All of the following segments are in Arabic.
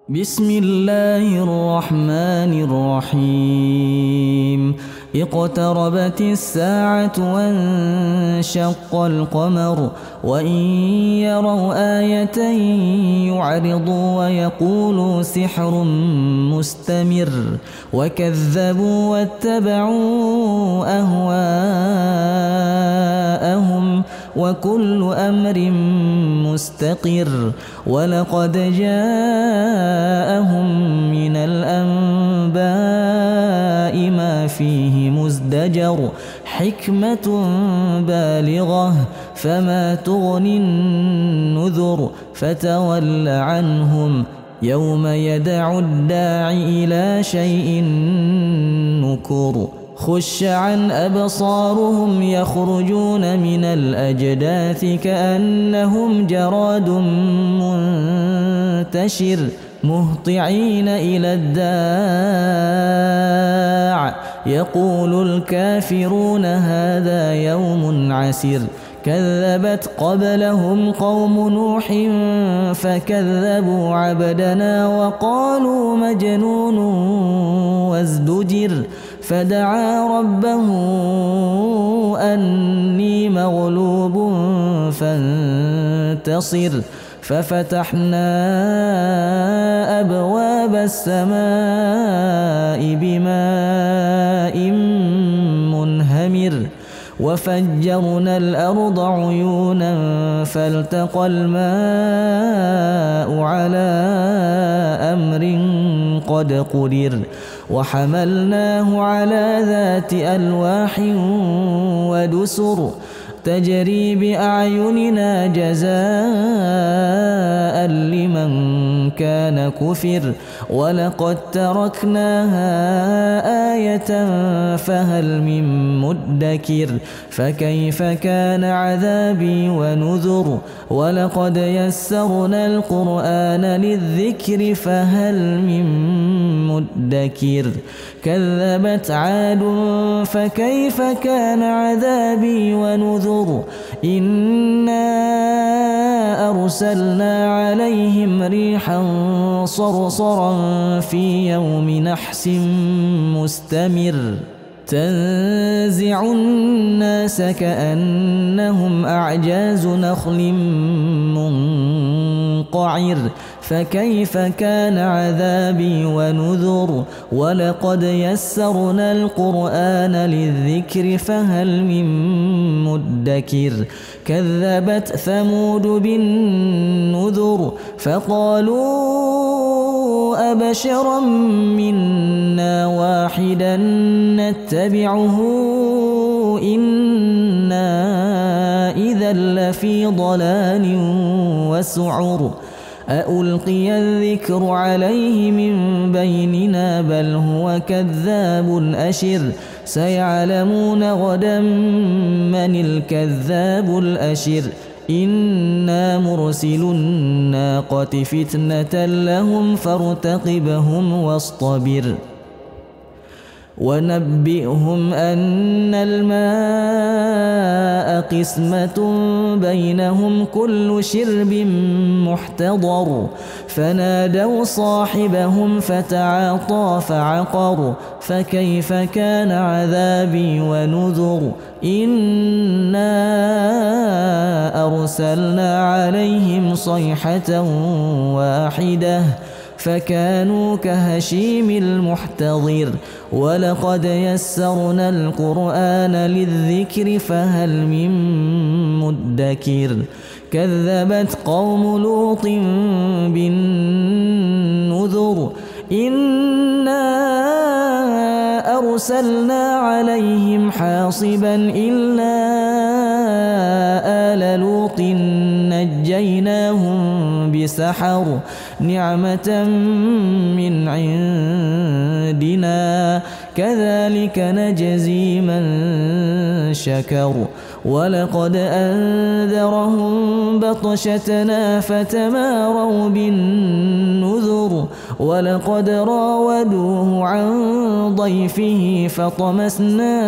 بسم الله الرحمن الرحيم اقتربت الساعة وانشق القمر وإن يروا آية يعرضوا ويقولوا سحر مستمر وكذبوا واتبعوا أهواءهم وكل أمر مستقر ولقد جاءهم من الأنباء ما فيه مزدجر حكمة بالغة فما تغني النذر فتول عنهم يوم يدع الداعي إلى شيء نكر خش عن أبصارهم يخرجون من الأجداث كأنهم جراد منتشر مهطعين إلى الداع يقول الكافرون هذا يوم عسر كذبت قبلهم قوم نوح فكذبوا عبدنا وقالوا مجنون وازدجر فدعا ربه أني مغلوب فانتصر ففتحنا أبواب السماء بماء منهمر وفجرنا الأرض عيونا فالتقى الماء على أمر قد قدر وحملناه على ذات ألواح ودسر تجري بأعيننا جزاء لمن كان كفر ولقد تركناها آية فهل من مدكر فكيف كان عذابي ونذر ولقد يسرنا القرآن للذكر فهل من مدكر كذبت عاد فكيف كان عذابي ونذر إنا أرسلنا عليهم ريحا صرصرا في يوم نحس مستمر تنزع الناس كأنهم أعجاز نخل منقعر فكيف كان عذابي ونذر ولقد يسرنا القرآن للذكر فهل من مدكر كذبت ثمود بالنذر فقالوا أبشرا منا واحدا نتبعه إنا إذا لفي ضلال وسعر أألقي الذكر عليه من بيننا بل هو كذاب أشر سيعلمون غدا من الكذاب الأشر إنا مرسل الناقة فتنة لهم فارتقبهم واصطبر ونبئهم أن الماء قسمة بينهم كل شرب محتضر فنادوا صاحبهم فتعاطى فعقر فكيف كان عذابي ونذر إنا أرسلنا عليهم صيحة واحدة فكانوا كهشيم المحتضر ولقد يسرنا القرآن للذكر فهل من مدكر كذبت قوم لوط بالنذر إنا أرسلنا عليهم حاصبا إلا آل لوط نجيناهم بسحر نعمة من عندنا كذلك نجزي من شكر ولقد أنذرهم بطشتنا فتماروا بالنذر ولقد راودوه عن ضيفه فطمسنا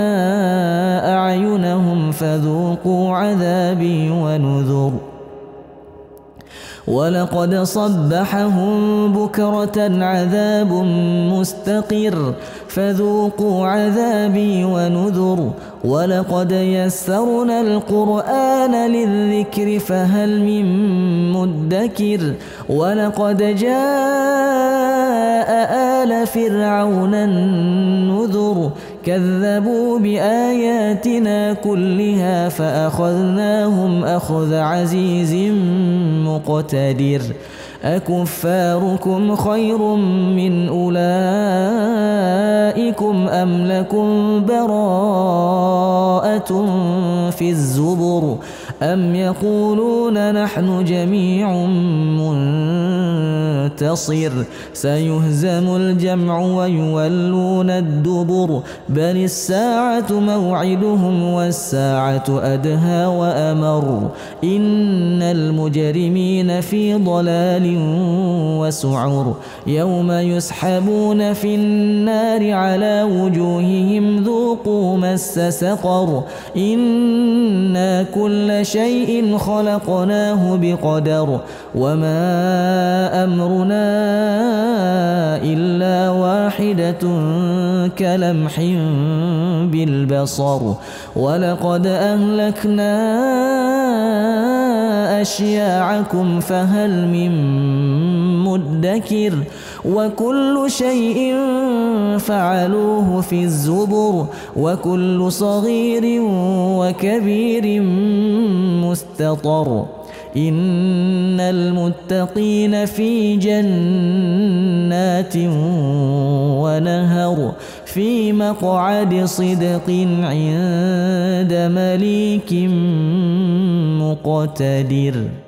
أعينهم فذوقوا عذابي ونذر ولقد صبحهم بكرة عذاب مستقر فذوقوا عذابي ونذر ولقد يسرنا القرآن للذكر فهل من مدكر ولقد جاء آل فرعون النذر كذبوا بآياتنا كلها فأخذناهم أخذ عزيز مقتدر أكفاركم خير من أولئكم أم لكم براءة في الزبر أم يقولون نحن جميع منتصر سيهزم الجمع ويولون الدبر بل الساعة موعدهم والساعة أدهى وأمر إن المجرمين في ضلال وسعر يوم يسحبون في النار على وجوههم ذوقوا مس سقر إنا كل شيء خلقناه بقدر وما أمرنا إلا واحدة كلمح بالبصر ولقد أهلكنا أشياعكم فهل من مدكر وكل شيء فعلوه في الزبر وكل صغير وكبير مستطر إن المتقين في جنات ونهر في مقعد صدق عند مليك مقتدر.